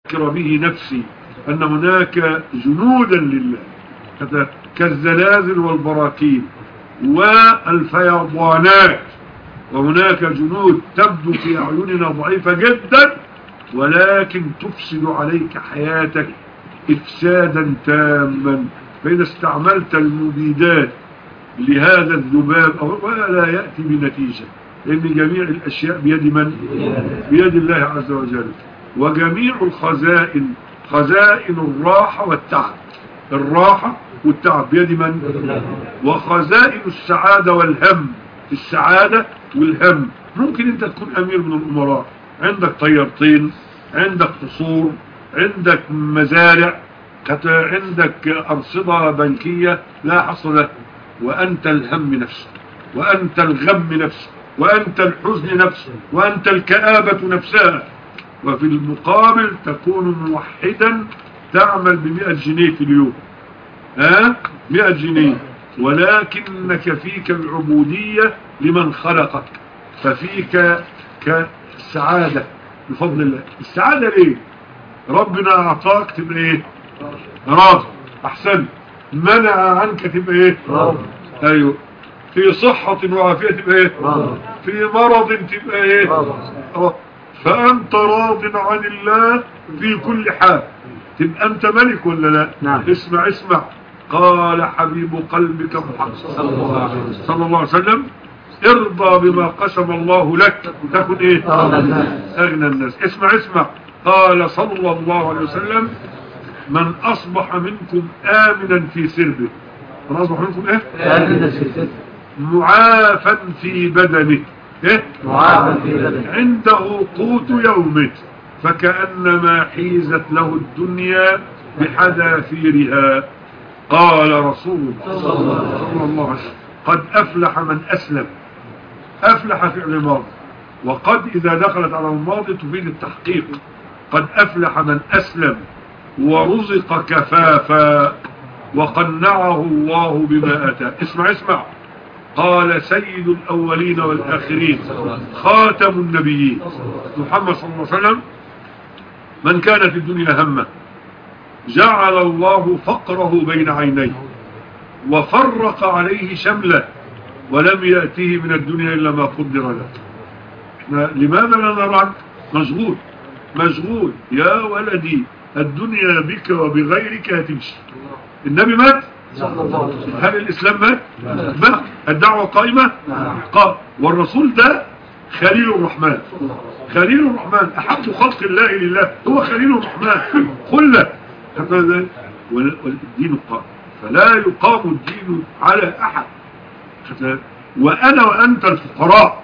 أذكر به نفسي أن هناك جنودا لله كالزلازل والبراكين والفيضانات، وهناك جنود تبدو في أعيننا ضعيفة جدا ولكن تفسد عليك حياتك إفسادا تاما. فإذا استعملت المبيدات لهذا الذباب ولا يأتي بنتيجة، لأن جميع الأشياء بيد من؟ بيد الله عز وجل. وجميع الخزائن، خزائن الراحة والتعب، الراحة والتعب بيد من؟ وخزائن السعادة والهم، السعادة والهم. ممكن انت تكون امير من الامراء، عندك طيارتين، عندك قصور، عندك مزارع، عندك أرصدة بنكية لا حصر له، وأنت الهم نفسه، وأنت الغم نفسه، وأنت الحزن نفسه، وأنت الكآبة نفسها. وفي المقابل تكون موحدا تعمل ب100 جنيه في اليوم، 100 جنيه، ولكنك فيك العبودية لمن خلقك، ففيك كالسعادة بفضل الله. السعادة ليه؟ ربنا أعطاك تبقى ايه؟ راضي. أحسن. منع عنك تبقى ايه؟ راضي. أيوه. في صحة وعافية تبقى ايه؟ راضي. في مرض تبقى ايه؟ راضي. فأنت راض عن الله في كل حال، تبقى أنت ملك ولا لا؟ نعم. اسمع قال حبيب قلبك محمد صلى الله عليه وسلم: ارضى بما قسم الله لك تكن ايه؟ أغنى الناس. اسمع قال صلى الله عليه وسلم: من أصبح منكم آمنا في سربه، من أصبح منكم ايه؟ آمنا في سربه، معافا في بدنه، ايه؟ معافا في بدنه، عنده قوت يومه، فكأنما حيزت له الدنيا بحذافيرها. قال رسول الله صلى الله عليه وسلم: قد أفلح من أسلم. أفلح فعل ماضي، وقد إذا دخلت على الماضي تفيد التحقيق. قد أفلح من أسلم ورزق كفافا وقنعه الله بما أتى. اسمع قال سيد الأولين والآخرين خاتم النبيين محمد صلى الله عليه وسلم: من كان في الدنيا همه جعل الله فقره بين عينيه وفرق عليه شمله ولم يأتيه من الدنيا إلا ما قدر له. لماذا لا نرى عنك؟ مشغول يا ولدي، الدنيا بك وبغيرك هتمشي. النبي مات، هل الإسلام مات؟ الدعوة قائمة، والرسول ده خليل الرحمن، أحب خلق الله لله هو خليل الرحمن، خلة. والدين قائم، فلا يقام الدين على أحد. وأنا وأنت الفقراء،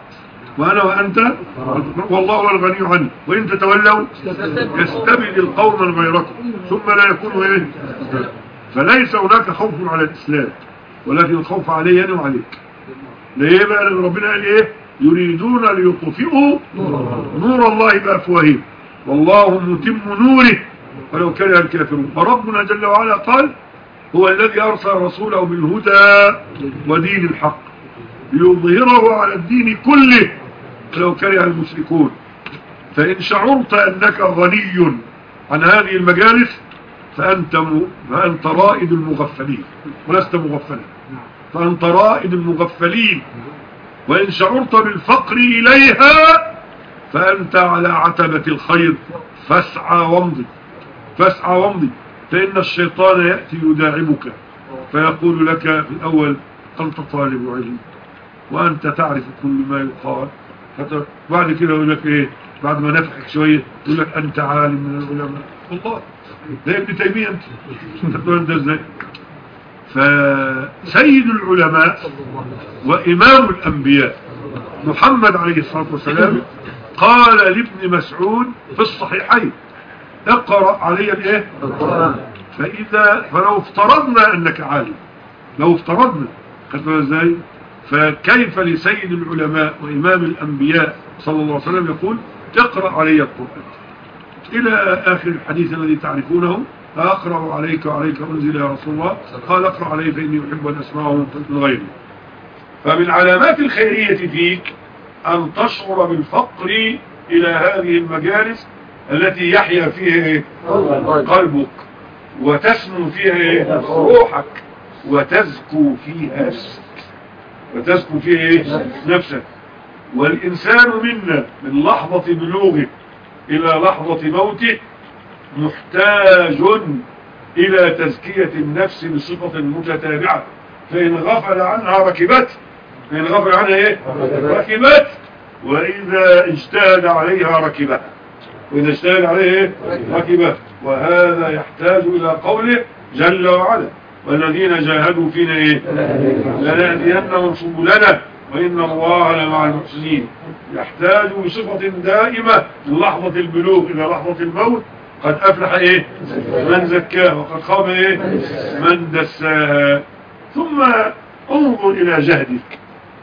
والله هو الغني عنه، وإن تتولوا يستبدل قوما غيركم ثم لا يكونوا ايه. فليس هناك خوف على الإسلام، ولكن الخوف علي أنا وعليك. ليه بقى؟ لأن ربنا قال ايه؟ يريدون ليطفئوا نور الله بأفواههم والله متم نوره ولو كره الكافرون. فربنا جل وعلا قال: هو الذي أرسل رسوله بالهدى ودين الحق ليظهره على الدين كله ولو كره المشركون. فإن شعرت أنك غني عن هذه المجالس فأنت رائد المغفلين ولست مغفلا، فأنت رائد المغفلين. وإن شعرت بالفقر إليها فأنت على عتبة الخير، فاسعى وامضي، فإن الشيطان يأتي يداعبك فيقول لك في الأول: أنت طالب علم وأنت تعرف كل ما يقال. بعد كده يقول لك إيه؟ بعد ما نفخك شوية يقول لك: أنت عالم من العلماء. والله ده ابن تيمية أنت تقول أنت إزاي؟ فسيد العلماء وإمام الأنبياء محمد عليه الصلاة والسلام قال لابن مسعود في الصحيحين: اقرأ علي الايه؟ القرآن. فلو افترضنا أنك عالم، لو افترضنا، خدنا ازاي؟ فكيف لسيد العلماء وإمام الأنبياء صلى الله عليه وسلم يقول: اقرأ علي القرآن، إلى آخر الحديث الذي تعرفونه: أقرأ عليك وعليك أنزل يا رسول الله. قال: اقرأ علي فإني أحب أن أسمعه من غيري. فمن علامات الخيرية فيك أن تشعر بالفقر إلى هذه المجالس التي يحيا فيها إيه؟ قلبك، وتسمو فيها إيه؟ روحك، وتزكو فيها نفسك، وتزكو فيها إيه؟ نفسك. والإنسان منا من لحظة بلوغه إلى لحظة موته محتاج إلى تزكية النفس بصفة متتابعة، فإن غفل عنها ركبت، فإن غفل عنها إيه؟ ركبت، وإذا اجتهد عليها ركبها، وإذا اجتهد عليه إيه؟ ركبه. وهذا يحتاج إلى قوله جل وعلا والذين جاهدوا فينا إيه؟ لنهدينهم سبلنا وإن الله لمع المحسنين. يحتاج بصفة دائمة من لحظة البلوغ إلى لحظة الموت. قد أفلح إيه؟ من زكاها، وقد خاب إيه؟ من دساها. ثم انظر إلى جهدك.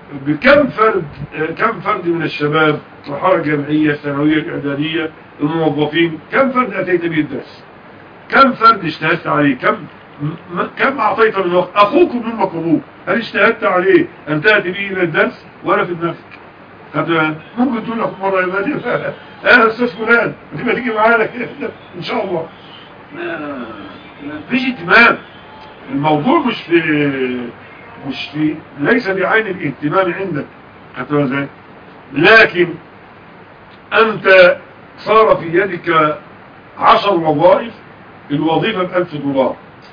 كم فرد من الشباب مرحلة الجامعية الثانوية الإعدادية الموظفين، كم فرد أتيت به الدرس؟ كم فرد اجتهدت عليه؟ كم أعطيت من وقت؟ أخوك من مقبول، هل اجتهدت عليه أن تأتي به إلى الدرس ولا في دماغك؟ ممكن تقول لك مرة يبادي أنا أستاذ فلان ما تيجي معانا إن شاء الله. مفيش اهتمام. الموضوع مش في ليس بعين الاهتمام عندك، لكن أنت صار في يدك 10 وظائف، الوظيفة ب$1000.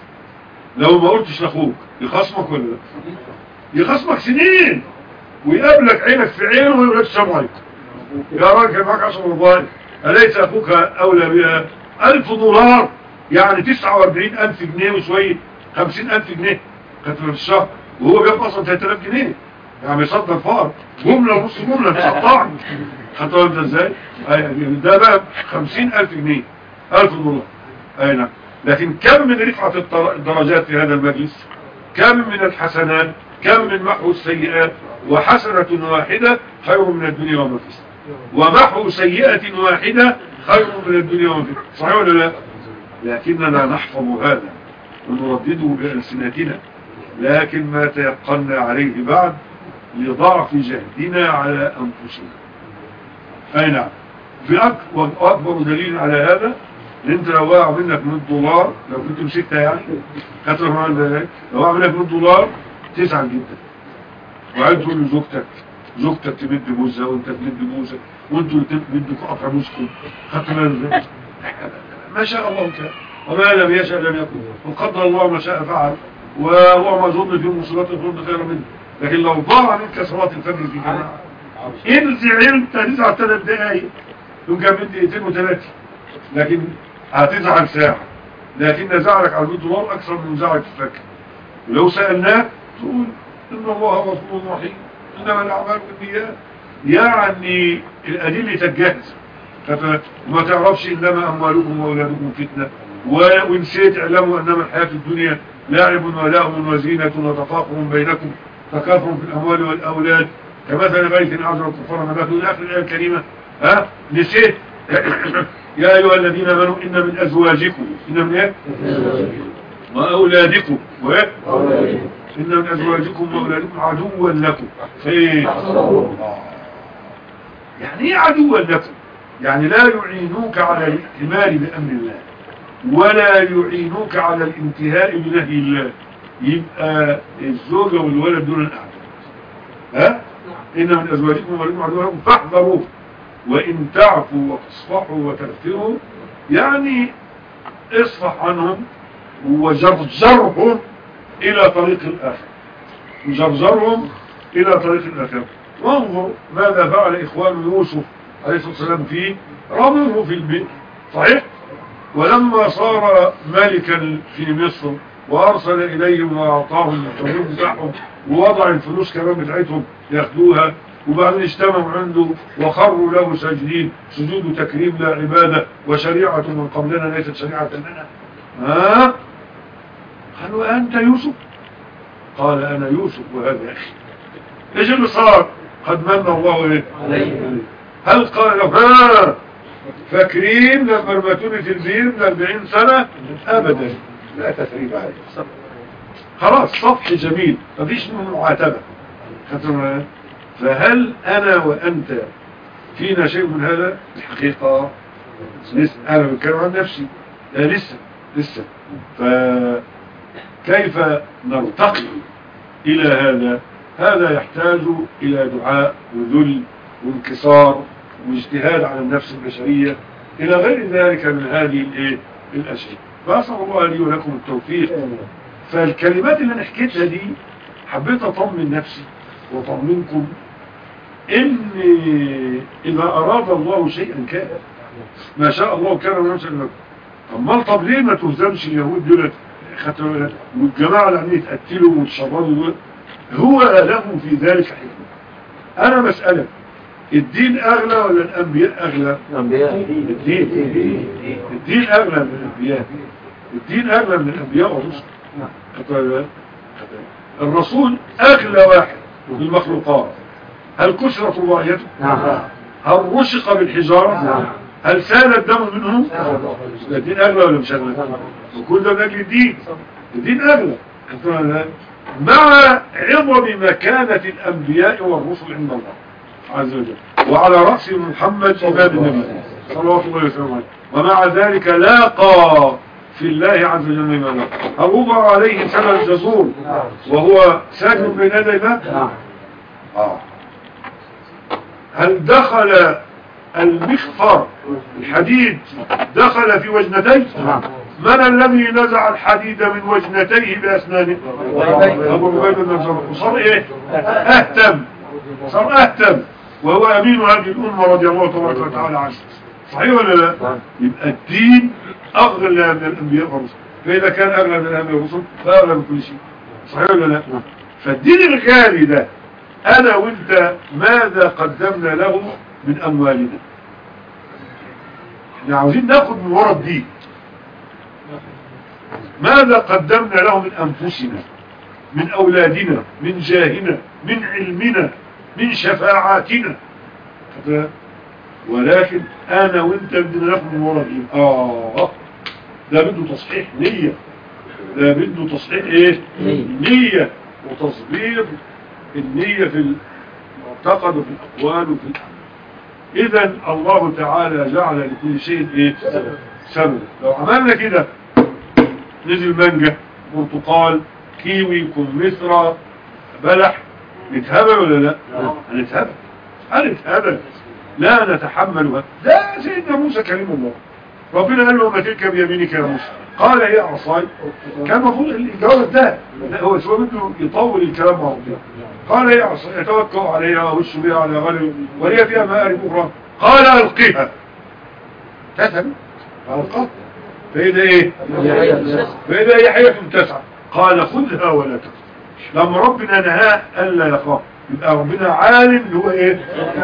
لو ما قلتش لأخوك يخصمك ولا لا؟ يخصمك سنين، ويقابلك عينك في عينه ويقول لك السلام عليكم يا راجل كان معاك 10 وظائف، أليس أخوك أولى بها؟ $1000 يعني 49,000 جنيه وشوية، 50,000 جنيه كانت في الشهر، وهو بياخد أصلا 3000 جنيه، يعني يصدر فار جملة ونص جملة تقطعني. خدت بالك ازاي؟ ده بقى 50,000 جنيه، $1000. أي نعم. لكن كم من رفعة الدرجات في هذا المجلس، كم من الحسنات، كم من محو السيئات، وحسنة واحدة خير من الدنيا وما فيها، ومحو سيئة واحدة خير من الدنيا وما فيها. صحيح ولا لا؟ لكننا نحفظ هذا ونردده بألسنتنا، لكن ما تيقنا عليه بعد لضعف جهدنا على أنفسنا. أي نعم. في أكبر دليل على هذا ان انت لو وقع منك $100، لو كنت مسكتها يعني كتر معانا، لو وقع منك $100 تزعل جدا، وعايز تقول لزوجتك تمد بوزها وانت تمد بوزك، وانتوا تمدوا قطع بوزكم. خدت بالك؟ ما شاء الله كان، وما لم يشاء لم يكن، وقدر الله ما شاء فعل، وهو ما ظن في مصيبات الظن خيرا منه. لكن لو ضاع منك صلاه الفجر في جماعه، ان زعلت هتزعل 3 دقايق، يمكن من 2 و3، لكن هتزعل ساعة. لكن زعلك على $100 أكثر من زعلك في الفكر. ولو سألناه تقول إن الله غفور رحيم إنما الأعمال بالنيات، يعني الأدلة تتجهز، وما تعرفش إنما أموالكم وأولادكم فتنة، ونسيت اعلموا أنما الحياة الدنيا لاعب ولهو وزينة وتفاخر بينكم تكاثر في الأموال والأولاد كمثل غيث أعجب الكفار نباته إلى آخر الآية الكريمة. نسيت يا أيها الذين آمنوا إن من أزواجكم وأولادكم إن من أزواجكم وأولادكم عدوا لكم يعني إيه عدوا لكم؟ يعني لا يعينوك على الائتمار بأمر الله، ولا يعينوك على الانتهاء بنهي الله. يبقى الزوجة والولد دون الأعداء. إن من أزواجكم وأولادكم عدوا لكم فاحذروه، وإن تعفوا وتصفحوا وتغفروا يعني اصفح عنهم وجرجرهم إلى طريق الآخر، وجرجرهم إلى طريق الآخر. وانظر ماذا فعل إخوان يوسف عليه الصلاة والسلام فيه، رموه في البئر صحيح، ولما صار ملكا في مصر وأرسل إليهم وأعطاهم الحبوب بتاعهم ووضع الفلوس كمان بتاعتهم ياخدوها، وبعدين اجتمعوا عنده وخروا له ساجدين، سجود تكريم لا عبادة، وشريعة من قبلنا ليست شريعة لنا. قالوا أنت يوسف؟ قال أنا يوسف وهذا أخي. إيش اللي صار؟ قد من الله عليه. هل قال له فاكرين لما رمتوني في البير من 40 سنة؟ أبدا، لا تثريب عليه، خلاص صفح جميل مفيش منه معاتبة. فهل أنا وأنت فينا شيء من هذا؟ الحقيقة لسه انا بتكلم عن نفسي، لسه فكيف نرتقي الى هذا يحتاج الى دعاء وذل وانكسار واجتهاد على النفس البشرية الى غير ذلك من هذه الاشياء. فاسال الله لي ولكم التوفيق. فالكلمات اللي انا حكيتها دي حبيت اطمن نفسي واطمنكم ان اذا اراد الله شيئا كان، ما شاء الله كان وما شاء الله. امال طب ليه ما تهزمش اليهود دول والجماعه اللي عمالين يتقتلوا ويتشردوا دول؟ هو له في ذلك حكمه. انا مساله الدين اغلى ولا الانبياء اغلى؟ الدين اغلى من الانبياء. الدين اغلى من الانبياء والرسل. الرسول اغلى واحد من المخلوقات. هل كسرت روايته؟ هل رشق بالحجاره؟ هل سال الدم منه؟ الدين اغلى ولا مش اغلى؟ وكل ده من اجل الدين اغلى مع عظم مكانة الانبياء والرسل عند الله عز وجل، وعلى رأس محمد امام النبي صلوات الله وسلامه عليه. ومع ذلك لاقى في الله عز وجل ما لاقى. هل وضع عليه سبع الجزور وهو ساكن بين يدي الله؟ هل دخل المخفر الحديد دخل في وجنتيه؟ من الذي نزع الحديد من وجنتيه بأسنانه؟ أبو عبيدة بن الجراح. وصار ايه؟ صار اهتم وهو امين هذه الامه رضي الله تبارك وتعالى عنه. صحيح ولا لا؟ يبقى الدين اغلى من الانبياء والرسل. فاذا كان اغلى من الانبياء والرسل فاغلى من كل شيء. صحيح ولا لا؟ فالدين الغالي ده انا وانت ماذا قدمنا له من اموالنا؟ احنا عاوزين ناخد من ورا الدين. ماذا قدمنا له من انفسنا، من اولادنا، من جاهنا، من علمنا، من شفاعاتنا؟ ولكن انا وانت بدنا ناخد من ورا الدين. ده بده تصحيح نية، ده بده تصحيح ايه؟ نية وتصبير النية في المعتقد وفي الاقوال وفي الاعمال. اذا الله تعالى جعل لكل شيء ايه؟ سبب. لو عملنا كده نزل مانجا، برتقال، كيوي، كمثرى، بلح، نتهبل ولا لا؟ هنتهبل لا نتحملها. ده سيدنا موسى كريم الله، ربنا قال له ما تلك بيمينك يا موسى؟ قال هي عصاي. كان المفروض الجواب ده هو شو بده يطول الكلام مع ربنا. قال هي عصاي اتوكل عليها واهش بها على غنم ولي فيها مآرب اخرى. قال القيها. تذهب القاها فإذا ايه؟ فإذا هي حية تسعى. قال خذها ولا تخف. لما ربنا نهاه ألا يخاف، يبقى ربنا عالم اللي هو ايه؟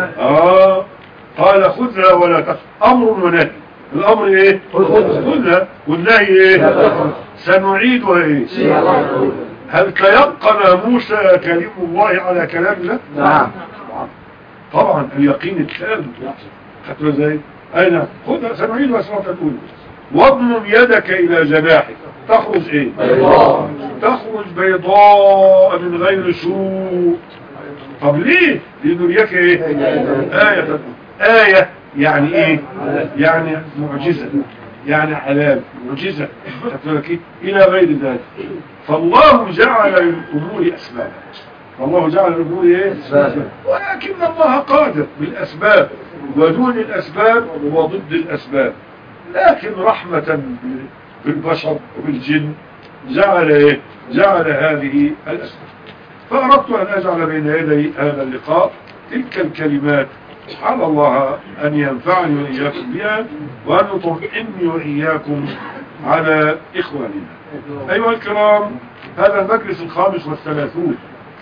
قال خذها ولا تخف. امر ونهي. الامر ايه؟ خذها، والنهي ايه؟ سنعيدها ايه؟ هل تيقن موسى كلام الله على كلام الله؟ نعم طبعا اليقين التام. خدتوا ازاي؟ اين خذها سنعيدها صراط الاولى. واضمم يدك الى جناحك تخرج ايه؟ تخرج بيضاء من غير سوء. طب ليه؟ لانه رياك ايه؟ آية يعني ايه؟ يعني معجزة، يعني علامة معجزة الى غير ذلك. فالله جعل للامور اسبابا. فالله جعل للامور ايه؟ اسبابا. ولكن الله قادر بالاسباب ودون الاسباب وضد الاسباب. لكن رحمة بالبشر وبالجن جعل ايه؟ جعل هذه الاسباب. فأردت أن أجعل بين يدي هذا اللقاء تلك الكلمات، على الله أن ينفعني وإياكم بها وأن يطمئني وإياكم على إخواننا. أيها الكرام، هذا المجلس 35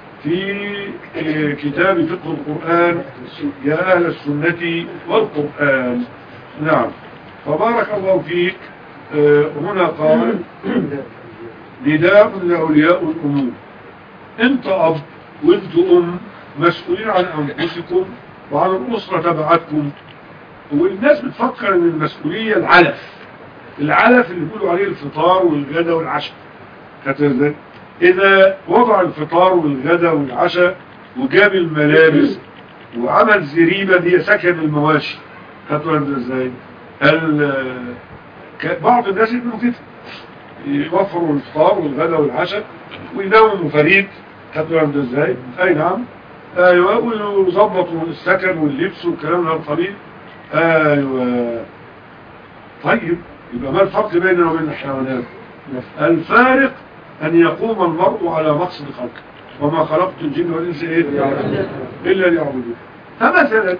في كتاب فقه القرآن يا أهل السنة والقرآن. نعم، فبارك الله فيك. هنا قال نداء لأولياء الأمور. انت اب وانت ام مسؤولين عن انفسكم وعن الاسرة تبعتكم. والناس بتفكر ان المسؤولية العلف اللي بيقولوا عليه الفطار والغدا والعشاء. اذا وضع الفطار والغدا والعشاء وجاب الملابس وعمل زريبة دي سكن المواشي، خدتوا ازاي؟ بعض الناس يعملوا كده، يوفروا الفطار والغداء والعشاء ويناموا فريد. خدوا عند ازاي؟ اي نعم. ايوه، ويظبطوا السكن واللبس والكلام ده القليل. ايوه. طيب يبقى ما الفرق بيننا وبين الحيوانات؟ الفارق ان يقوم المرء على مقصد خلقه، وما خلقت الجن والانس الا ليعبدون. فمثلا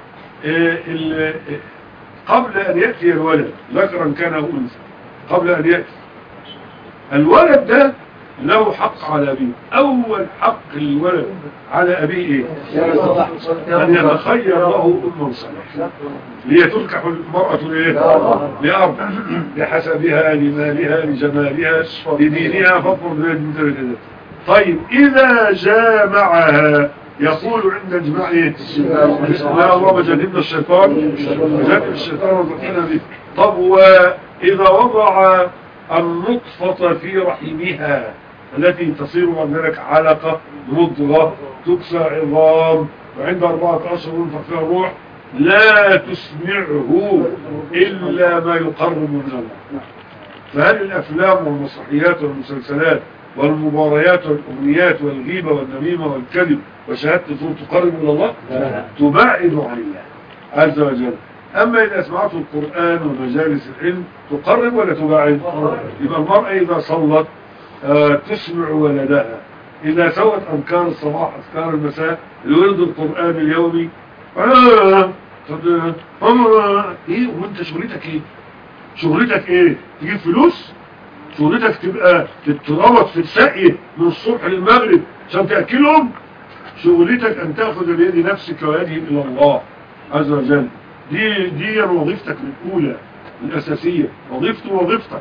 قبل ان ياتي الولد ذكرا كان او انثى، قبل ان ياتي الولد ده له حق على أبيه. أول حق الولد على أبيه إيه؟ أن يتخير له أم صالحة، ليتنكح المرأة لأربع: لحسبها، لمالها، لجمالها، لدينها، فاطمر بين. طيب إذا جامعها يقول عند اجماع إيه؟ لا، الله جنبنا الشيطان، جنب الشيطان وزقنا به. طب وإذا وضع النطفة في رحمها التي تصير بعد ذلك علقة مضغة تكسى عظام، وعند 4 أشهر ينفخ فيها الروح، لا تسمعه إلا ما يقرب من الله. فهل الأفلام والمسرحيات والمسلسلات والمباريات والأغنيات والغيبة والنميمة والكذب وشهادة الزور تقرب إلى الله؟ تبعد عن الله عز وجل. أما إذا أسمعت القرآن ومجالس العلم تقرب ولا تبعد؟ يبقى المرأة إذا صلت تسمع ولدها، إذا سوت أذكار الصباح أذكار المساء الورد القرآن اليومي إيه؟ وأنت شغلتك إيه؟ شغلتك إيه؟ تجيب فلوس؟ شغلتك تبقى تتربط في السقي من الصبح للمغرب عشان تأكلهم؟ شغلتك أن تأخذ بيد نفسك ويده إلى الله عز وجل. دي وظيفتك الأولى الأساسية، وظيفتك.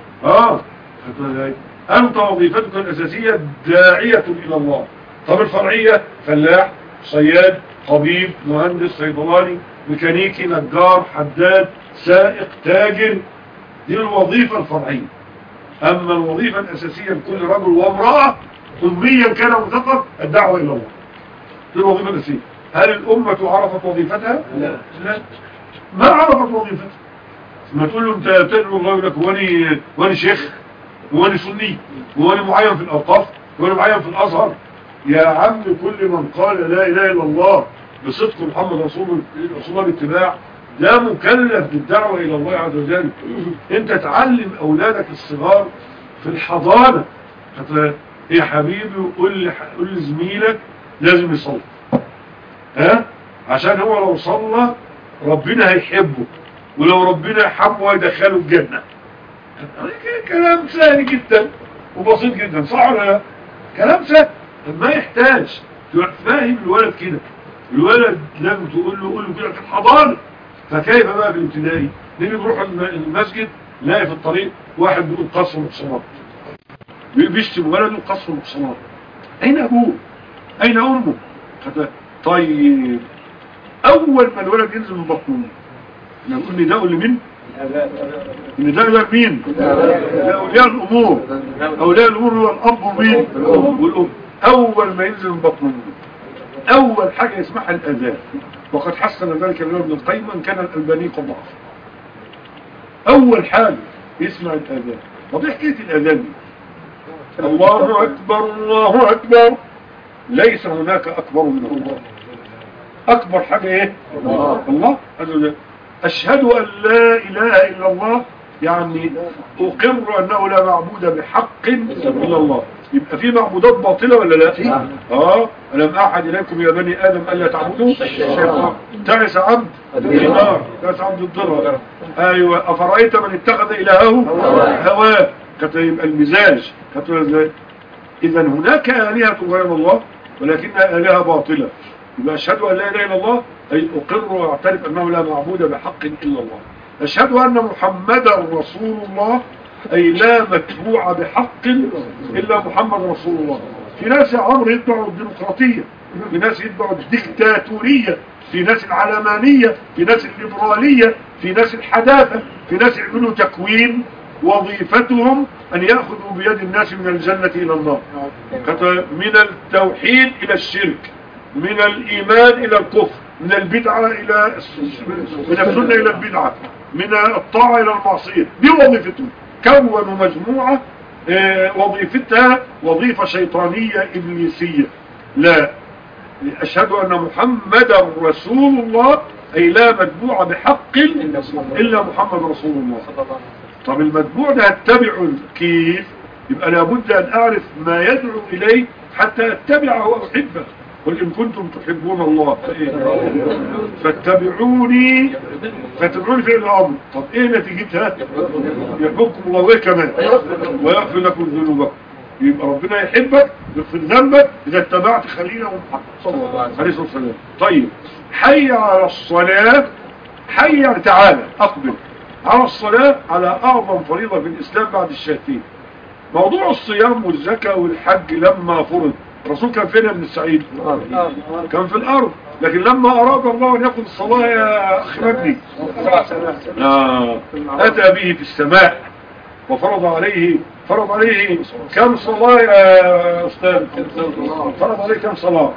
أنت وظيفتك الأساسية داعية إلى الله. طب الفرعية: فلاح، صياد، طبيب، مهندس، صيدلاني، ميكانيكي، نجار، حداد، سائق، تاجر. دي الوظيفة الفرعية. أما الوظيفة الأساسية لكل رجل وامرأة أميا كان مثقف الدعوة إلى الله. دي الوظيفة الأساسية. هل الأمة عرفت وظيفتها؟ لا، ما عرفت وظيفتها. ما تقول له أنت تدعو الله يقول لك واني شيخ، واني سني، واني معين في الأوقاف، واني معين في الأزهر. يا عم كل من قال لا إله إلا الله بصدق محمد رسول الله باتباع ده مكلف بالدعوة إلى الله عز وجل. أنت تعلم أولادك الصغار في الحضانة. يا حبيبي قول لزميلك لازم يصلي، عشان هو لو صلى ربنا هيحبه، ولو ربنا يحبه هيدخله الجنة. كلام سهل جدا وبسيط جدا، صح ولا لا؟ كلام سهل ما يحتاج تفهم الولد كده. الولد لازم تقول له كده في الحضانة. فكيف بقى في الابتدائي؟ نيجي نروح المسجد نلاقي في الطريق واحد بيقول قصر محصنات، بيشتم ولده قصر محصنات. أين أبوه؟ أين أمه؟ طيب أول ما الولد ينزل من بطنه نقول نداء لمين؟ نداء لمين؟ لأولياء الأمور. أولياء الأمور هو الأب ومين؟ والأم. أول ما ينزل من بطنه أول حاجة يسمعها الأذان، وقد حسن ذلك ابن القيم أن كان الألباني قد ضعف. أول حاجة يسمع الأذان. وضع حكاية الأذان دي: الله أكبر الله أكبر، ليس هناك أكبر من الله. أكبر حاجة إيه؟ الله عز وجل. أشهد أن لا إله إلا الله، يعني أقر أنه لا معبود بحق إلا الله. يبقى في معبودات باطلة ولا لا؟ ألم أعهد إليكم يا بني آدم ألا تعبدوا الشيطان. تعس عبد الدينار، تعس عبد الدرهم. أيوة. أفرأيت من اتخذ إلهه هواه. يبقى المزاج. إذا هناك آلهة غير الله ولكنها آلهة باطلة. يبقى أشهد أن لا إله إلا الله أي أقر وأعترف أنه لا معبود بحق إلا الله. أشهد أن محمدا رسول الله أي لا متبوع بحق إلا محمد رسول الله. في ناس يا عمرو يتبعوا الديمقراطية، في ناس يتبعوا الديكتاتورية، في ناس العلمانية، في ناس الليبرالية، في ناس الحداثة، في ناس يعملوا تكوين وظيفتهم أن يأخذوا بيد الناس من الجنة إلى النار، من التوحيد إلى الشرك، من الإيمان إلى الكفر، من البدعة إلى من السنة إلى البدعة، من الطاعة إلى المعصية. دي وظيفته. كونوا مجموعة وظيفتها وظيفة شيطانية إبليسية. لا، أشهد أن محمدا رسول الله، أي لا متبوع بحق إلا محمد رسول الله. طب المتبوع ده هتبعه كيف؟ يبقى لابد أن أعرف ما يدعو إليه حتى أتبعه وأحبه. قل إن كنتم تحبون الله فاتبعوني فاتبعوني فعل الأمر. طب إيه نتيجتها؟ يحبكم الله وإيه كمان ويغفر لكم ذنوبكم. يبقى ربنا يحبك يغفر ذنبك إذا اتبعت خليله محمد صلى الله عليه وسلم. طيب، حي على الصلاة. حي يعني تعالى أقبل على الصلاة، على أعظم فريضة في الإسلام بعد الشهادتين. موضوع الصيام والزكاة والحج لما فرض الرسول كان فين يا ابن السعيد؟ كان في الأرض. لكن لما أراد الله أن يأخذ الصلاة يا أخي مجدي أتى به في السماء وفرض عليه كم صلاة يا أستاذ؟ فرض عليه كم صلاة؟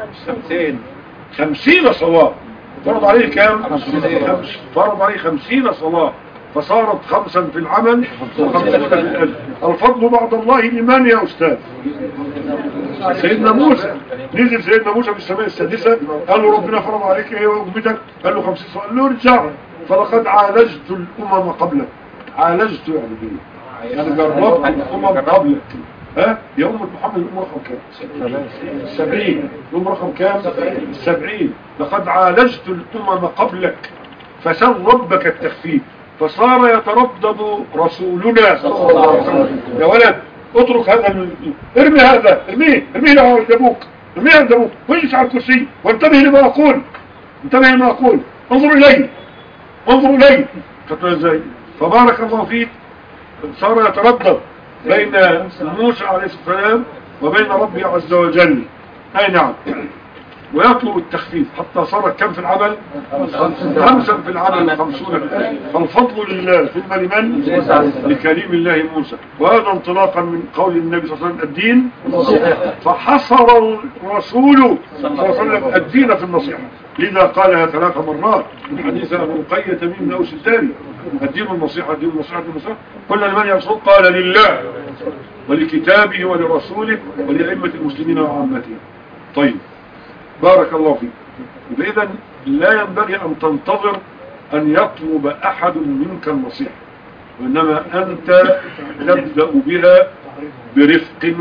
50 صلاة. فرض عليه كم؟ فرض عليه 50 صلاة، فصارت 5 في العمل و50 في الأجر. الفضل بعد الله لمن يا أستاذ؟ سيدنا موسى. نزل سيدنا موسى في السماء السادسة، قال له ربنا فرض عليك ايه وأمتك؟ قال له 50 صلاة. قال له ارجع فلقد عالجت الأمم قبلك. عالجت يعني ايه؟ يعني جربت الأمم قبلك. يا أمة محمد الأمة رقم كام؟ 70. الأمة رقم كام؟ 70. لقد عالجت الأمم قبلك فسل ربك التخفيف، فصار يتردد رسولنا يا ولد اترك هذا ارمي هذا، ارميه عند ابوك، ارميه عند ابوك واجلس على الكرسي وانتبه لما اقول، انظر الي. ازاي؟ فبارك الله فيك. صار يتردد بين موسى عليه السلام وبين ربي عز وجل. اي نعم. ويطلب التخفيف حتى صارت كم في العمل؟ 5 في العمل 50 في الأجر. فالفضل لله ثم لمن؟ لكريم الله موسى. وهذا انطلاقا من قول النبي صلى الله عليه وسلم الدين، فحصر الرسول صلى الله عليه وسلم الدين في النصيحة، لذا قالها 3 مرات من حديث أبو رقية تميم بن أوس الداري: الدين النصيحة، الدين النصيحة، قلنا لمن يا رسول؟ قال لله ولكتابه ولرسوله ولأئمة المسلمين وعامتهم. طيب، بارك الله فيك. إذن لا ينبغي أن تنتظر أن يطلب أحد منك النصيحة، وإنما أنت تبدأ بها برفق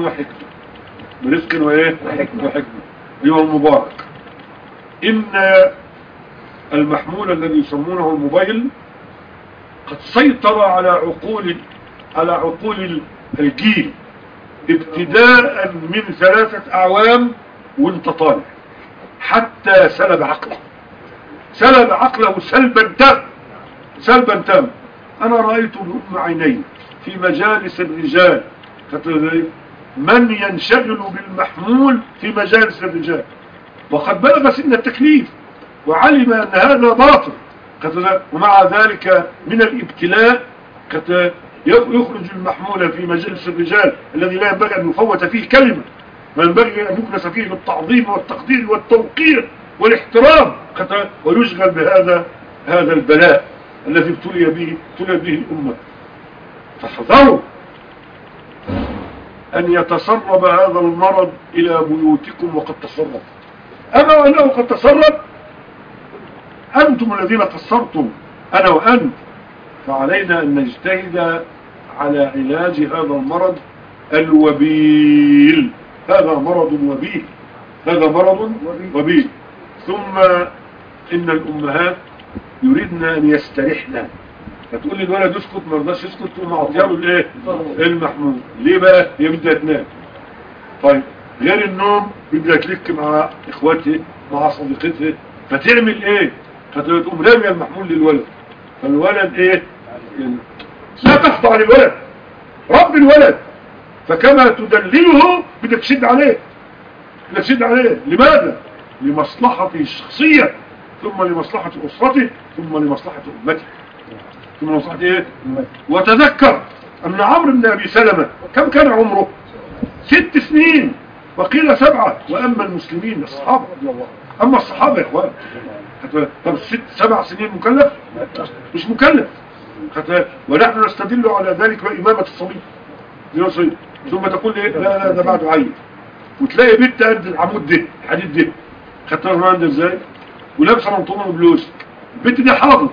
وحكمة. أيها المبارك، إن المحمول الذي يسمونه الموبايل قد سيطر على عقول الجيل ابتداء من 3 أعوام وانت طالع، حتى سلب عقله سلبا تام. أنا رأيت بأم عيني في مجالس الرجال من ينشغل بالمحمول في مجالس الرجال، وقد بلغ سن التكليف وعلم أن هذا باطل، ومع ذلك من الابتلاء يخرج المحمول في مجالس الرجال الذي لا ينبغي أن يفوت فيه كلمة، وينبغي أن يكنس فيه بالتعظيم والتقدير والتوقير والاحترام، ويشغل بهذا البلاء الذي ابتلي به الأمة. فاحذروا أن يتسرب هذا المرض إلى بيوتكم وقد تسرب. أما وأنه قد تسرب، أنتم الذين قصرتم، أنا وأنت، فعلينا أن نجتهد على علاج هذا المرض الوبيل. هذا مرض وبيل. ثم إن الأمهات يريدن أن يسترحن، فتقول لي الولد يسكت، ما رضاش يسكت، تقوم عطياله المحمول. ليه بقى؟ هي بدها تنام. طيب، غير النوم بدها تلك مع اخواتها مع صديقتها، فتعمل ايه؟ فتقوم راميه المحمول للولد، فالولد لا تخضع للولد، رب الولد، فكما تدلله بدك تشد عليه. لماذا؟ لمصلحته الشخصية، ثم لمصلحة أسرته، ثم لمصلحة أمته، ثم لمصلحة وتذكر أن عمرو بن أبي سلمة كم كان عمره؟ 6 سنين، وقيل 7. وأما المسلمين الصحابة، أما الصحابة يا إخوان طب 6-7 سنين مكلف؟ مش مكلف. ونحن نستدل على ذلك بإمامة الصبي دي نصيب. ثم تقول ايه؟ لا لا ده بعده عيل، وتلاقي بنت قد العمود ده الحديد ده، خدت بالك ده ازاي؟ ولابسه منطومه وبلوز. البنت دي حاضت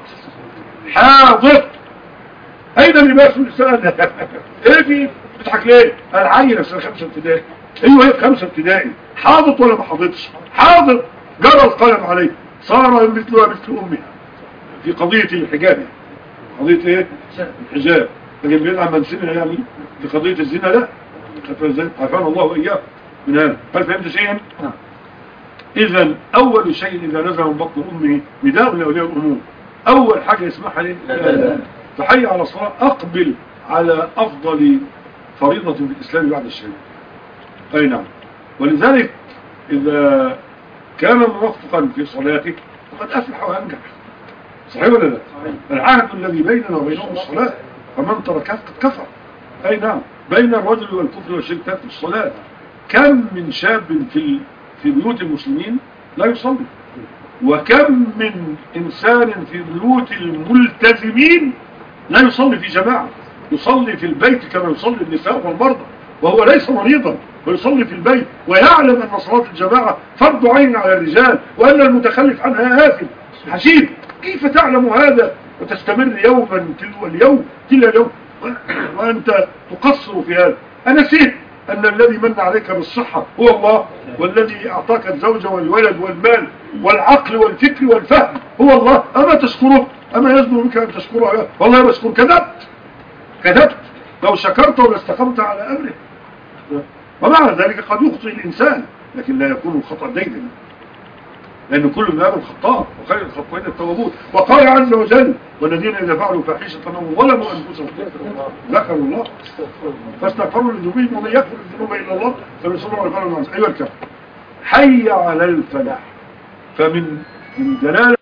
اين اللباس والسنه؟ ايه في بتضحك ليه؟ العيل في 5 ابتدائي. ايوه هي في 5 ابتدائي، حاضت ولا ما حاضتش؟ حاضت، جرى القلم عليه، صار مثلها مثل امها في قضيه الحجاب. قضيه ايه؟ الحجاب. لكن بيدعم من سنها يعني في قضيه الزنا لا. عافانا الله واياه من هذا. هل فهمت شيئا؟ اذا اول شيء اذا نزل من بطن امه نداء لاولياء الامور، اول حاجه يسمعها ليه؟ فحي على الصلاه، اقبل على افضل فريضه في الاسلام بعد الشهاده. اي نعم. ولذلك اذا كان موفقا في صلاته فقد افلح وانجح. صحيح ولا لا؟ العهد الذي بيننا وبينهم الصلاه، فمن تركها فقد كفر. اي نعم. بين الرجل والكفر والشرك ترك الصلاه. كم من شاب في بيوت المسلمين لا يصلي، وكم من إنسان في بيوت الملتزمين لا يصلي في جماعة، يصلي في البيت كما يصلي النساء والمرضى، وهو ليس مريضا ويصلي في البيت، ويعلم أن صلاة الجماعة فرض عين على الرجال، وأن المتخلف عنها آثم حشيد. كيف تعلم هذا وتستمر يوما تلو اليوم كلا اليوم وأنت تقصر في هذا؟ أنسيت أن الذي من عليك بالصحة هو الله، والذي أعطاك الزوجة والولد والمال والعقل والفكر والفهم هو الله. أما تشكره؟ أما يزنو بك أن تشكره؟ والله بشكر. كذبت. لو شكرت ولاستقمت على أمره. ومع ذلك قد يخطئ الإنسان، لكن لا يكون الخطأ ديدا، لأن كل من هذا الخطاء، وخير الخطائين التوابون. وقال عز وجل: والذين إذا فعلوا فاحشة أو ظلموا أنفسهم ذكروا الله فاستغفروا لذنوبهم ومن يغفر الذنوب إلا الله فبيصبروا على الفعل والمعصية. أيها الكفر، حي على الفلاح. فمن دلالة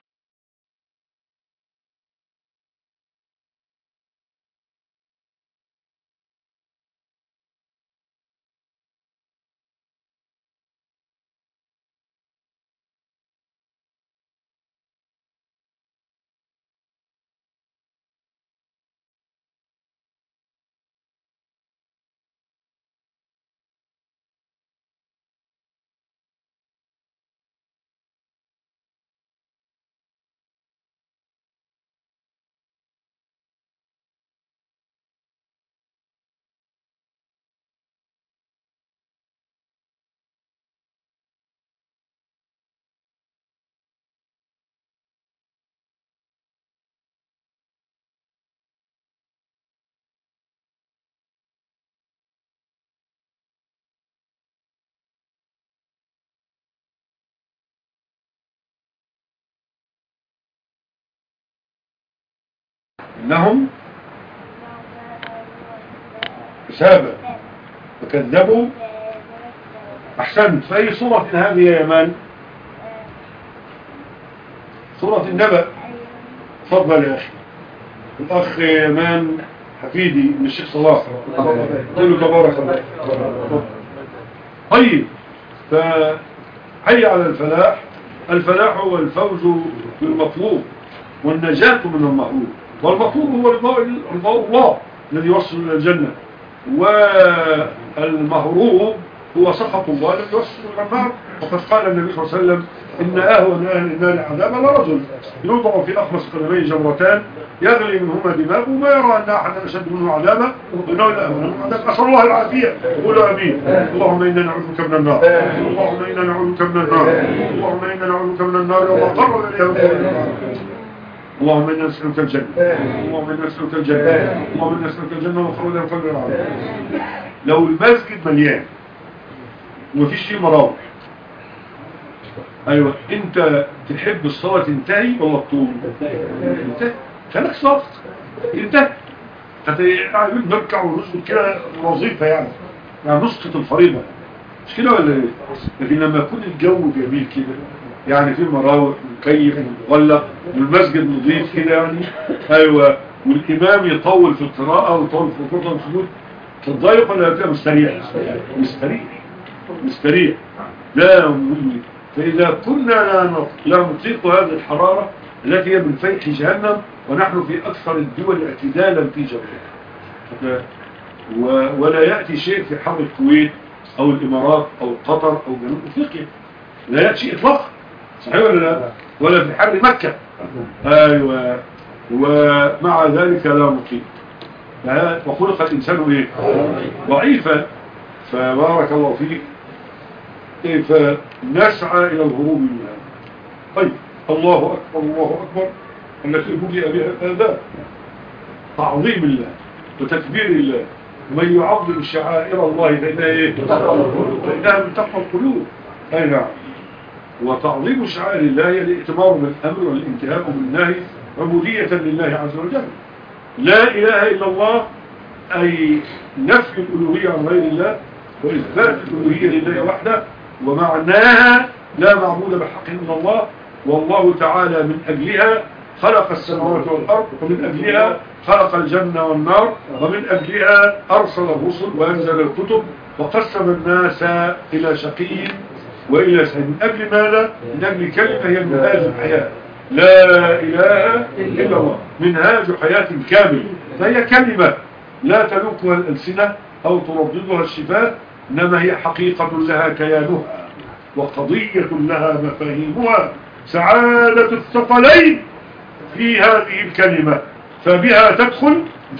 إنهم سابوا وكذبوا. أحسنت. فأي صورة هذه يا يمان؟ صورة النبأ. تفضل يا أخي. الأخ يمان حفيدي من الشيخ صلاح، قل له تبارك الله. طيب، فحي على الفلاح. الفلاح هو الفوز بالمطلوب والنجاة من المهروب، والمطلوب هو رضاء الله الذي يوصل إلى الجنة، والمهروب هو سخط الله الذي يوصل إلى النار. وقد قال النبي صلى الله عليه وسلم: إن أهون أهل النار عذابا لرجل يوضع في أخمص قدميه جمرتان يغلي منهما دماغه وما يرى أن أحدا أشد منه عذابا وإنه لا أهون عذاب. أسأل الله العافية. قولوا آمين. اللهم إنا نعوذ بك من النار، اللهم إنا نعوذ بك من النار، اللهم إنا نعوذ بك من النار وما قرب إليها. اللهم إنا نسألك الجنة، اللهم إنا نسألك الجنة، اللهم إنا نسألك الجنة وخروجا من قبل العالم. لو المسجد مليان ومفيش فيه مراوح، ايوه، انت تحب الصلاه تنتهي ولا تطول؟ تنتهي. خليك صافت انتهي. هتقعد نركع ونسجد كده وظيفه يعني نسقط الفريضه، مش كده ولا ايه؟ لكن لما يكون الجو جميل كده، يعني في مراوح ومكيف ومغلق والمسجد نظيف كده يعني، ايوه، والامام يطول في القراءه ويطول في الركوع والسجود، تتضايق ولا تبقى مستريح؟ مستريح. لا فإذا كنا لا نطيق هذه الحرارة التي هي من فيح جهنم، ونحن في أكثر الدول اعتدالا في جوها، ولا يأتي شيء في حر الكويت أو الإمارات أو قطر أو جنوب أفريقيا، لا يأتي شيء إطلاقا، صحيح ولا لا؟ ولا في حر مكة. أيوة. ومع ذلك لا نطيق، وخلق الإنسان إيه؟ ضعيفا. فبارك الله فيك. فنسعى إلى الهروب منها. طيب، الله أكبر الله أكبر التي بدأ بها الآداب، تعظيم الله وتكبير الله. من يعظم شعائر الله فإنها إيه؟ فإنها من تقوى القلوب. أي نعم. وتعظيم شعائر الله هي الائتمار بالأمر والانتهاء بالنهي عبودية لله عز وجل. لا إله إلا الله أي نفي الألوهية عن غير الله وإثبات الألوهية لله وحده، ومعناها لا معبود بحق إلا الله، والله تعالى من أجلها خلق السماوات والأرض، ومن أجلها خلق الجنة والنار، ومن أجلها أرسل الرسل وأنزل الكتب وقسم الناس إلى شقي وإلى سعيد. من أجل ماذا؟ من أجل كلمة هي منهاج الحياة، لا إله إلا الله، منهاج حياة كامل. فهي كلمة لا تلوكها الألسنة أو ترددها الشفاه، إنما هي حقيقة لها كيانها وقضية لها مفاهيمها. سعادة الثقلين في هذه الكلمة، فبها تدخل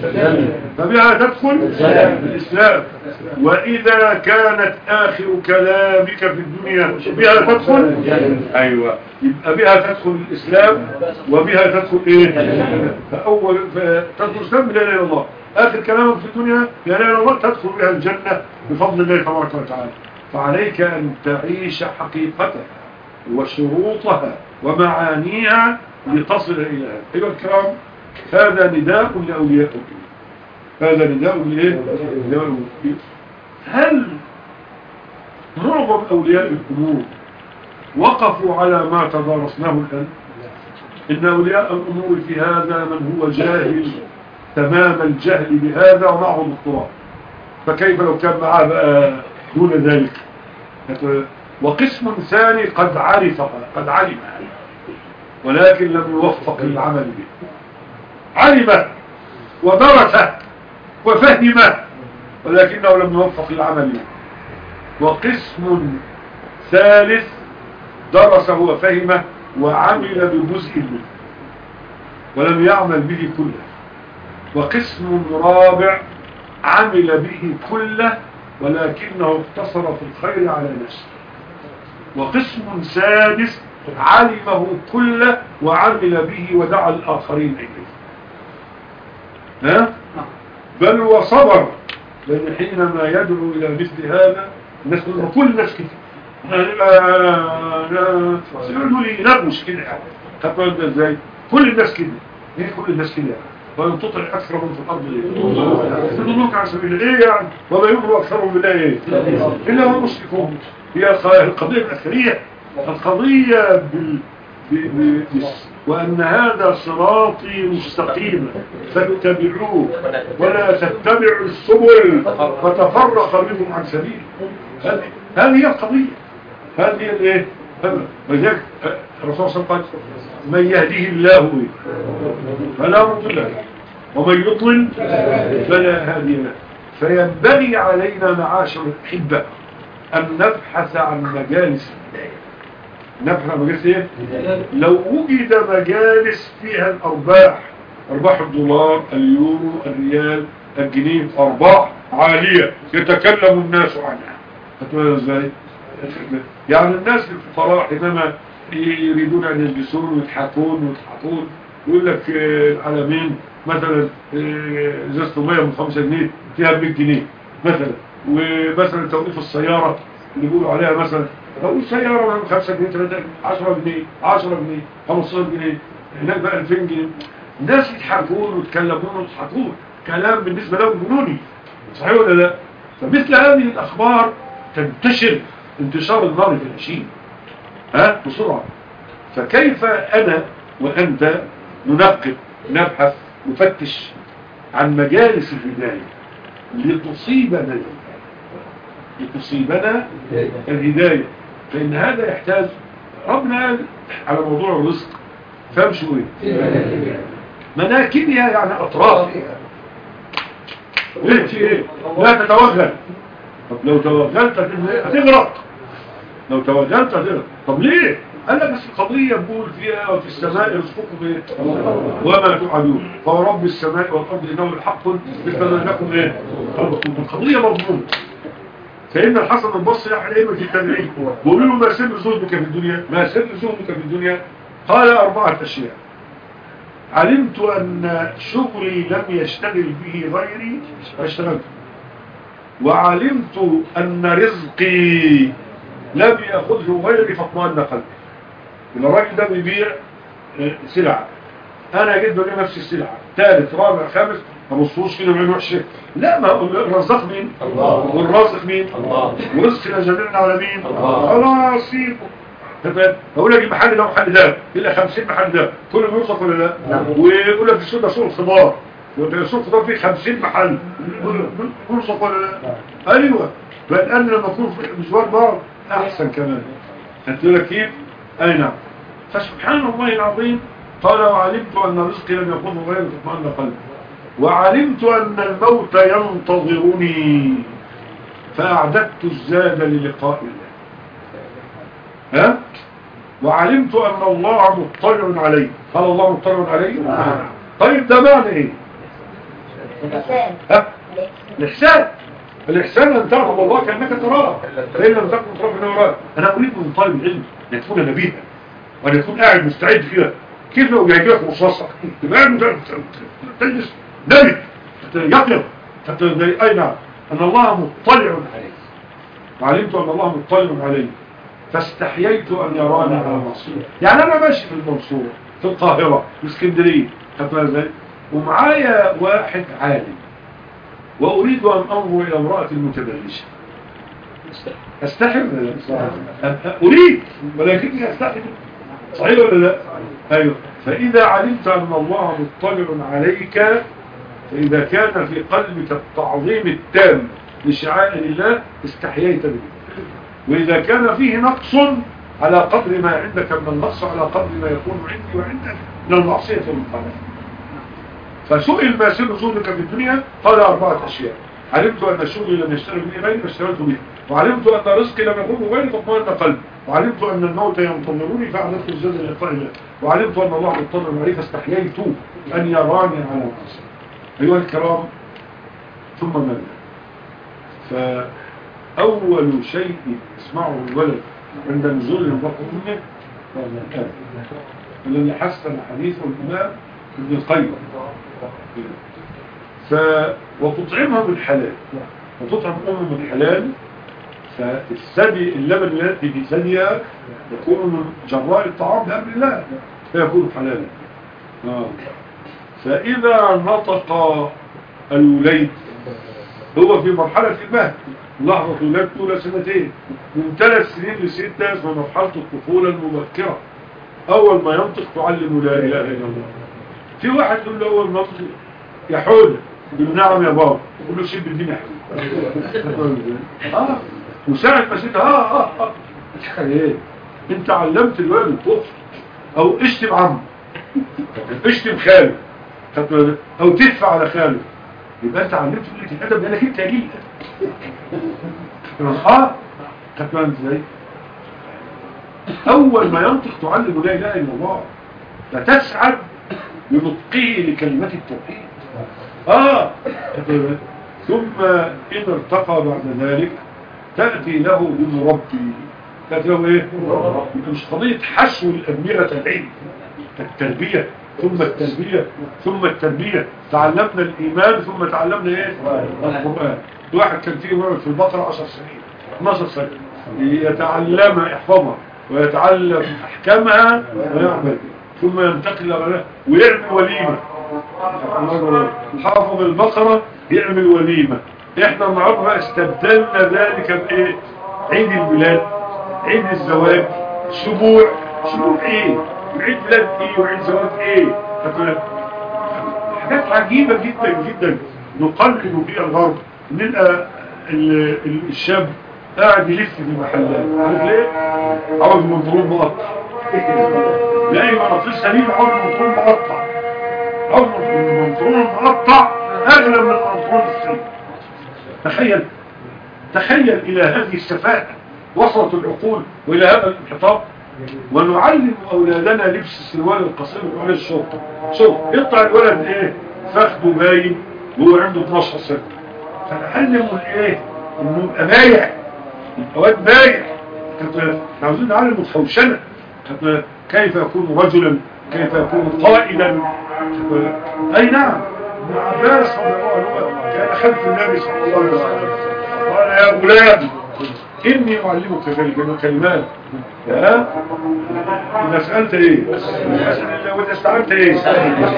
الإسلام. وإذا كانت آخر كلامك في الدنيا بها تدخل، أيوة، يبقى بها تدخل الإسلام وبها تدخل إيه؟ فأول تدخل الإسلام لا إله إلا الله، آخر كلامك في الدنيا لا إله إلا الله، تدخل بها الجنة بفضل الله تبارك وتعالى. فعليك أن تعيش حقيقتها وشروطها ومعانيها لتصل إليها. أيها الكرام، هذا نداء لأولياء الدين، هذا نداء لأولياء الدين. هل معظم أولياء الأمور وقفوا على ما تدارسناه الآن؟ إن أولياء الأمور في هذا من هو جاهل تمام الجهل بهذا ومعه دكتوراه، فكيف لو كان معه بقى دون ذلك؟ وقسم ثاني قد علم ولكن لم يوفق للعمل به، علم ودرس وفهم ولكنه لم يوفق للعمل به. وقسم ثالث درس وفهم وعمل بجزء منه ولم يعمل به كله. وقسم رابع عمل به كله ولكنه اقتصر في الخير على نفسه. وقسم سادس علمه كله وعمل به ودعا الآخرين إليه. بل وصبر، لأن حينما يدعو إلى مثل هذا الناس تقول كل الناس كده، يقولوا لي لا مش كده يعني، خطوا ده ازاي؟ كل الناس كده، ليه كل الناس كده يعني؟ وأن تطع أكثر من في الأرض ليه؟ يضلوك عن سبيل إيه يعني؟ وما يؤمنوا أكثرهم بالله إيه؟ إلا هم مشركون. هي القضية الأثرية، القضية وأن هذا صراطي مستقيم فاتبعوه ولا تتبعوا السبل فتفرق بكم عن سبيل. هذه هي القضية، هذه هي الايه؟ وذلك الرسول صلى الله عليه وسلم قال من يهديه الله فلا مضل له ومن يضلل فلا هادي له. فينبغي علينا معاشر الأحبة أن نبحث عن مجالس الهداية. نبحث عن مجالس ايه؟ لو وجد مجالس فيها أرباح الدولار، اليورو، الريال، الجنيه، أرباح عالية يتكلم الناس عنها، هتقول ازاي؟ يعني الناس الفقراء حينما يريدون أن يجلسون ويضحكون يقول لك العالمين مثلا ازازة مية من 5 جنيه فيها 100 جنيه مثلا. ومثلا توقيف السيارة اللي بيقولوا عليها مثلا لو السيارة من 5 جنيه 3 10 جنيه 15 جنيه، هناك بقى 2000 جنيه. الناس يضحكون ويتكلمون ويضحكون، كلام بالنسبة لهم جنوني، صحيح ولا لا؟ فمثل هذه الأخبار تنتشر انتشار النار في العشين بسرعة. فكيف أنا وأنت ننقب، نبحث، نفتش عن مجالس الهداية لتصيبنا الهداية؟ فإن هذا يحتاج ربنا قال على موضوع الرزق فامشوا ايه مناكبها يعني اطراف ايه في ايه لا تتوغل. طب لو توغلت هتغرق، لو توغلت هتغرق. طب ليه؟ قال لك بس القضية بقول فيها وفي السماء رزقكم ايه وما توعدون فرب السماء والارض انه الحق مثل لكم ايه القضية مضمونة. سيدنا الحسن البصري عليه في التابعين بيقولوا له ما سر زهدك في الدنيا، ما سر زهدك في الدنيا؟ قال 4 أشياء. علمت أن شغلي لم يشتغل به غيري فاشتغلت، وعلمت أن رزقي لم يأخذه غيري فاطمئن قلبي. الراجل ده بيبيع سلعة، أنا جيت ببيع نفس السلعة، ثالث رابع خامس ما بصوش كده بعين وحشة، لا ما الرزاق مين؟ الله. والرازق مين؟ الله. ورزقنا جميعنا على مين؟ خلاص سيبه. اقول لك المحل ده ومحل ده الا 50 محل ده كله بيرزق ولا لا؟ ويقول لك السوق ده سوق خضار، سوق خضار فيه 50 محل بيرزق ولا لا؟ ايوه. بل ان لما اكون في مشوار بعض احسن كمان. قلت لك كيف؟ اي نعم. فسبحان الله العظيم قال وعلمت ان رزقي لم يكن غير تطمئن قلبي، وعلمت أن الموت ينتظرني فأعددت الزاد للقاء الله. ها؟ وعلمت أن الله مطلع علي. قال الله مطلع علي؟ طيب ده معنى ايه؟ الإحسان. ها؟ الإحسان. الإحسان أن تعبد الله كأنك تراه، فإن لم تكن تراه فإنه يراك. أنا أريد من طالب العلم أن يكون نبيها وأن يكون قاعد مستعد فيها. كيف لو يجيلك مصاصة تبقى قاعد تجلس نبي يقظ أي نعم. أن الله مطلع عليه، وعلمت أن الله مطلع عليه فاستحييت أن يراني على المنصورة. يعني أنا ماشي في المنصورة في القاهرة في اسكندرية ومعايا واحد عالم وأريد أن أنظر إلى امرأة متبرجة، أستحي ولا لا؟ أريد ولكني أستحي، صحيح ولا لا؟ أيوه. فإذا علمت أن الله مطلع عليك، فإذا كان في قلبك التعظيم التام لشعائر الله استحييت به، وإذا كان فيه نقص على قدر ما عندك من النقص على قدر ما يكون عندي وعندك من المعصية والمخالفة. فسئل ما سر زهدك في الدنيا؟ قال 4 أشياء. علمت أن شغلي لم يشتغل به غيري فاشتغلت به، وعلمت أن رزقي لم يكن غيري فاطمئن قلبي، وعلمت أن الموت ينتظرني فأعددت الزاد للقاء الله، وعلمت أن الله مطلع عليه فاستحييت أن يراني على نفسي. أيها الكرام، ثم ماذا؟ فأول شيء يسمعه الولد عند نزول من بطن أمه الآن الذي حسن حديثه الإمام ابن القيم. وتطعمها بالحلال، وتطعم أمه بالحلال، فالثدي اللبن الذي في ثديها يكون من جراء الطعام بأمر الله فيكون حلالا. فإذا نطق الوليد هو في مرحلة المهد، لحظة الولادة طول 2 سنين، من 3 سنين ل6 اسمها مرحلة الطفولة المبكرة. أول ما ينطق تعلم لا إله إلا الله. في واحد يقول له أول ما ينطق يا حود، يقول نعم يا بابا، يقول له شد الدين يا حود. وساعة ما شد ايه انت علمت الولد الطفل، او اشتم عمه، اشتم خاله، او تدفع على خاله، يبقى انت علمت قلة الادب لانك انت جيل. تفهم ازاي؟ اول ما ينطق تعلم لا اله الا الله، فتسعد بنطقه لكلمات التوحيد. ثم إن ارتقى بعد ذلك تأتي له بمربي. تأتي له ايه؟ مش قضية حشو الأدمغة العلم، التربية ثم التربية ثم التربية. تعلمنا الإيمان ثم تعلمنا ايه؟ القرآن. واحد كان فيه مرض في البقرة 10 سنين 12 سنة يتعلم يحفظها ويتعلم أحكامها ويعمل، ثم ينتقل لغيرها ويعمل وليمة. حافظ البقرة يعمل وليمة. احنا النهارده استبدلنا ذلك بايه؟ عيد الميلاد، عيد الزواج، سبوع ايه؟ عيد ميلاد ايه وعيد زواج ايه؟ حاجات عجيبة جدا جدا نقلد فيها الغرب. نلقى الشاب قاعد يلف في المحلات، عارف ليه؟ عاوز منظور مقطع. لا مناطيل سليم، عاوز منظور مقطع، عاوز منظور مقطع اغلى من المنظور السليم. تخيل الى هذه السفاهه وصلت العقول والى هذا الانحطاط. ونعلم اولادنا لبس السروال القصير وعلى الشرطه. شوف يطلع الولد ايه؟ فخده باين وهو عنده 12 سنه، فنعلمه ايه؟ انه يبقى بايع، يبقى واد بايع. عاوزين نعلم الخوشنه، كيف يكون رجلا، كيف يكون قائدا. اي نعم، ابن عباس رضي الله عنه كان خلف النبي صلى الله عليه وسلم قال يا غلام إني أعلمك كلمات، إذا سألت إيه؟ وإذا استعنت إيه؟ إذا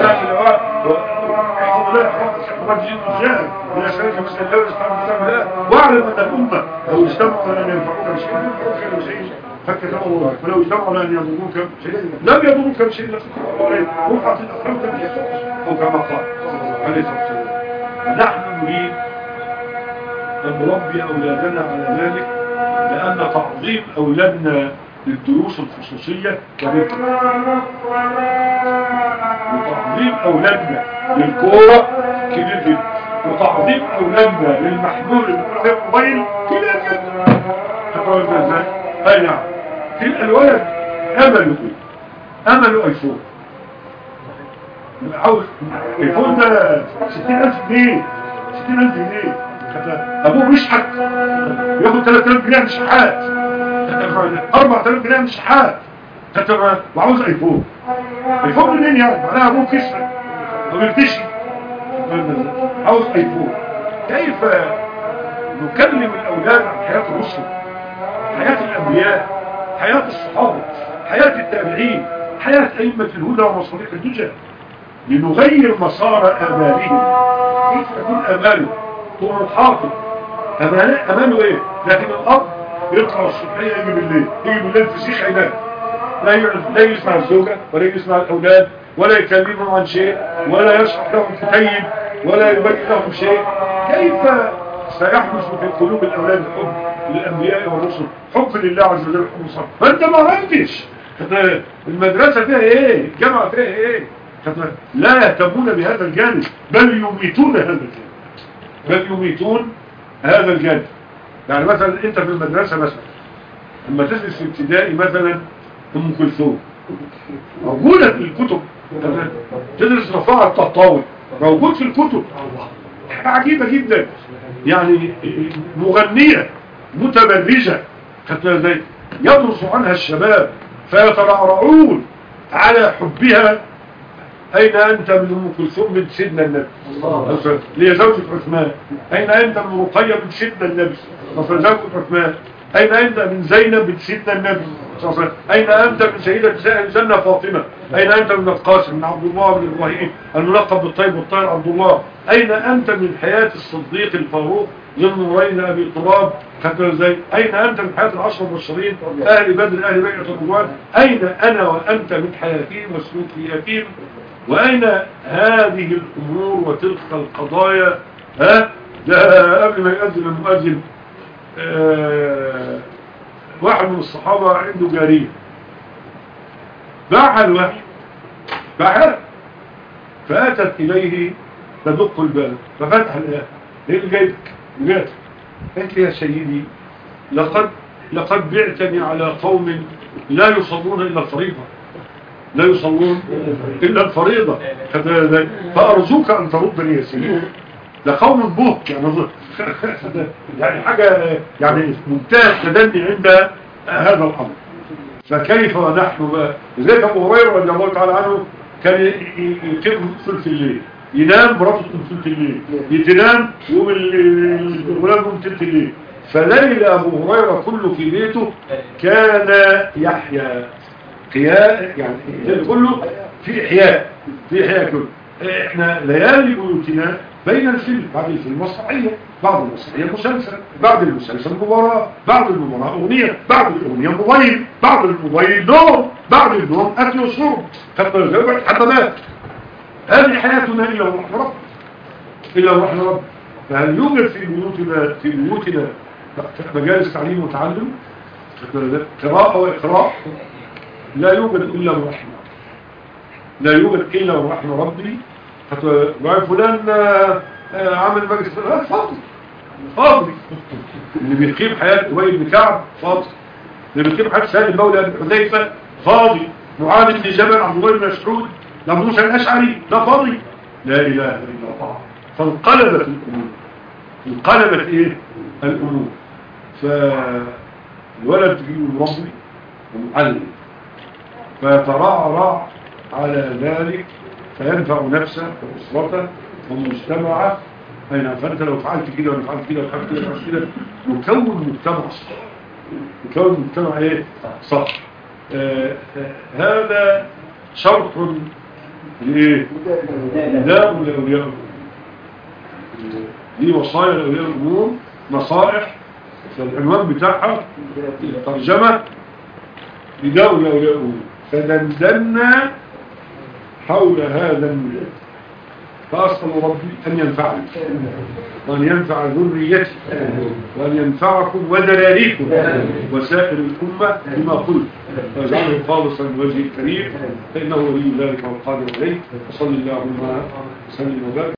سألت مثلا لو استعنت بالله واعلم أن الأمة لو اجتمعوا على أن ينفعوك بشيء فكتب الله، ولو اجتمعوا على أن يضروك شيء لم يضروك بشيء إلا فكتب الله عليه روحة الأخرى تبجح، أو كما قال عليه الصلاة والسلام. نحن نريد أن نربي أولادنا على ذلك، لأن تعظيم أولادنا للدروس الخصوصية كبير، وتعظيم أولادنا للكورة كبير جدا، وتعظيم أولادنا للمحمول اللي الموبايل كبير جدا. هتقولنا ازاي؟ أي نعم، تلقى الولد أمله أيفون، عاوز ايفون ده 60,000 جنيه 60,000 جنيه. ابوه بيشحت ياخد 3,000 جنيه مش شحات، 4,000 جنيه مش شحات، وعاوز ايفون منين يعني؟ معناها ابوه كسر او يرتشي، عاوز ايفون. كيف نكلم الاولاد عن حياه الرسل، حياه الانبياء، حياه الصحابه، حياه التابعين، حياه ائمه الهدى ومصابيح الدجى، لنغير مسار آمالهم. كيف تكون آماله؟ طموحاته، أماله إيه؟ لكن الأب يطلع الصبحية يجي بالليل في سيخ عناد، لا يسمع الزوجة ولا يسمع الأولاد ولا يكلمهم عن شيء ولا يشرح لهم كتيب ولا يبين لهم شيء. كيف سيحدث في قلوب الأولاد حب للأنبياء والرسل، حب لله عز وجل، حب صالح؟ فأنت ما عرفتش المدرسة فيها إيه؟ الجامعة فيها إيه؟ لا يهتمون بهذا الجانب، بل يميتون هذا الجانب. يعني مثلا انت في المدرسة مثلا لما تدرس في ابتدائي مثلا ام كلثوم موجودة في الكتب، تدرس رفاعة الطهطاوي موجود في الكتب، حاجة عجيبة جدا. يعني مغنية متبرجة يدرس عنها الشباب فيترعرعون على حبها. أين أنت من أم كلثوم بنت سيدنا النبي؟ اللي هي زوجة عثمان. أين أنت من رقية بنت سيدنا النبي؟ زوجة عثمان. أين أنت من زينب بنت سيدنا النبي؟ أين أنت من سيدة الجنة فاطمة؟ أين أنت من القاسم بن عبد الله بن إبراهيم الملقب بالطيب والطاهر عبد الله؟ أين أنت من حياة الصديق الفاروق ذو النورين أبي تراب؟ أين أنت من حياة العشر المبشرين أهل بدر أهل بيعة الرضوان؟ أين أنا وأنت من حياتهم وسلوكياتهم؟ وأين هذه الأمور وتلك القضايا؟ ده قبل ما يؤذن المؤذن واحد من الصحابة عنده جارية باعها الوحي، باعها فأتت إليه تدق الباب ففتح الآن ايه اللي جايبك؟ قالت لي يا سيدي لقد بعتني على قوم لا يصلون إلا الفريضة، لا يصلون إلا الفريضة، فأرجوك أن تردني يا سيدي. لقوم بوك يعني حاجة يعني منتهى التدني عند هذا الأمر. فكيف ونحن بقى زي أبو هريرة رضي الله تعالى عنه كان يقيم ثلث الليل، ينام مراته ثلث الليل، يتنام يوم الغلام يوم ثلث الليل. فليل أبو هريرة كله في بيته كان يحيى قياء، يعني كله في إحياء كله. احنا ليالي بيوتنا بين الفيلم، بعد الفيلم مسرحية، بعد المسرحية مسلسل، بعد المسلسل مباراة، بعد المباراة أغنية، بعد الأغنية موبايل، بعد الموبايل نوم، بعد النوم أكل وشرب، حمامات. هذه حياتنا إلا ونحن رب، فهل يوجد في بيوتنا مجالس تعليم وتعلم، قراءة وإقراء، لا يوجد إلا من رحمه، لا يوجد إلا من رحمه ربي. فلان عمل مجلس فاضي، فاضي. اللي بيقيم حياة أبي بن كعب فاضي، اللي بيقيم حياة سالم مولى بن حذيفة فاضي، معاذ بن جبل، عبد الله بن مسعود، عبد موسى الأشعري، ده فاضي. لا إله إلا الله. فانقلبت الأمور، انقلبت إيه الأمور. فالولد تجيبه مربي ومعلم، فيترعرع على ذلك فينفع نفسه وأسرته ومجتمعه. فأنت لو فعلت كده ولا فعلت كده وفعلت كده وفعلت كده نكون مجتمع صح، نكون مجتمع ايه صح. هذا شرط لايه؟ نداء لاولياء، دي وصايا لاولياء الامور، نصائح. فالعنوان بتاعها الترجمه نداء لاولياء الامور. فدندنا حول هذا النداء، فأسأل ربي أن ينفعني وأن ينفع ذريتي وأن ينفعكم وذراريكم وسائر الأمة بما قلت، ويجعله خالصا لوجهه الكريم، فإنه ولي ذلك والقادر عليه. وصلى اللهم وسلم وبارك.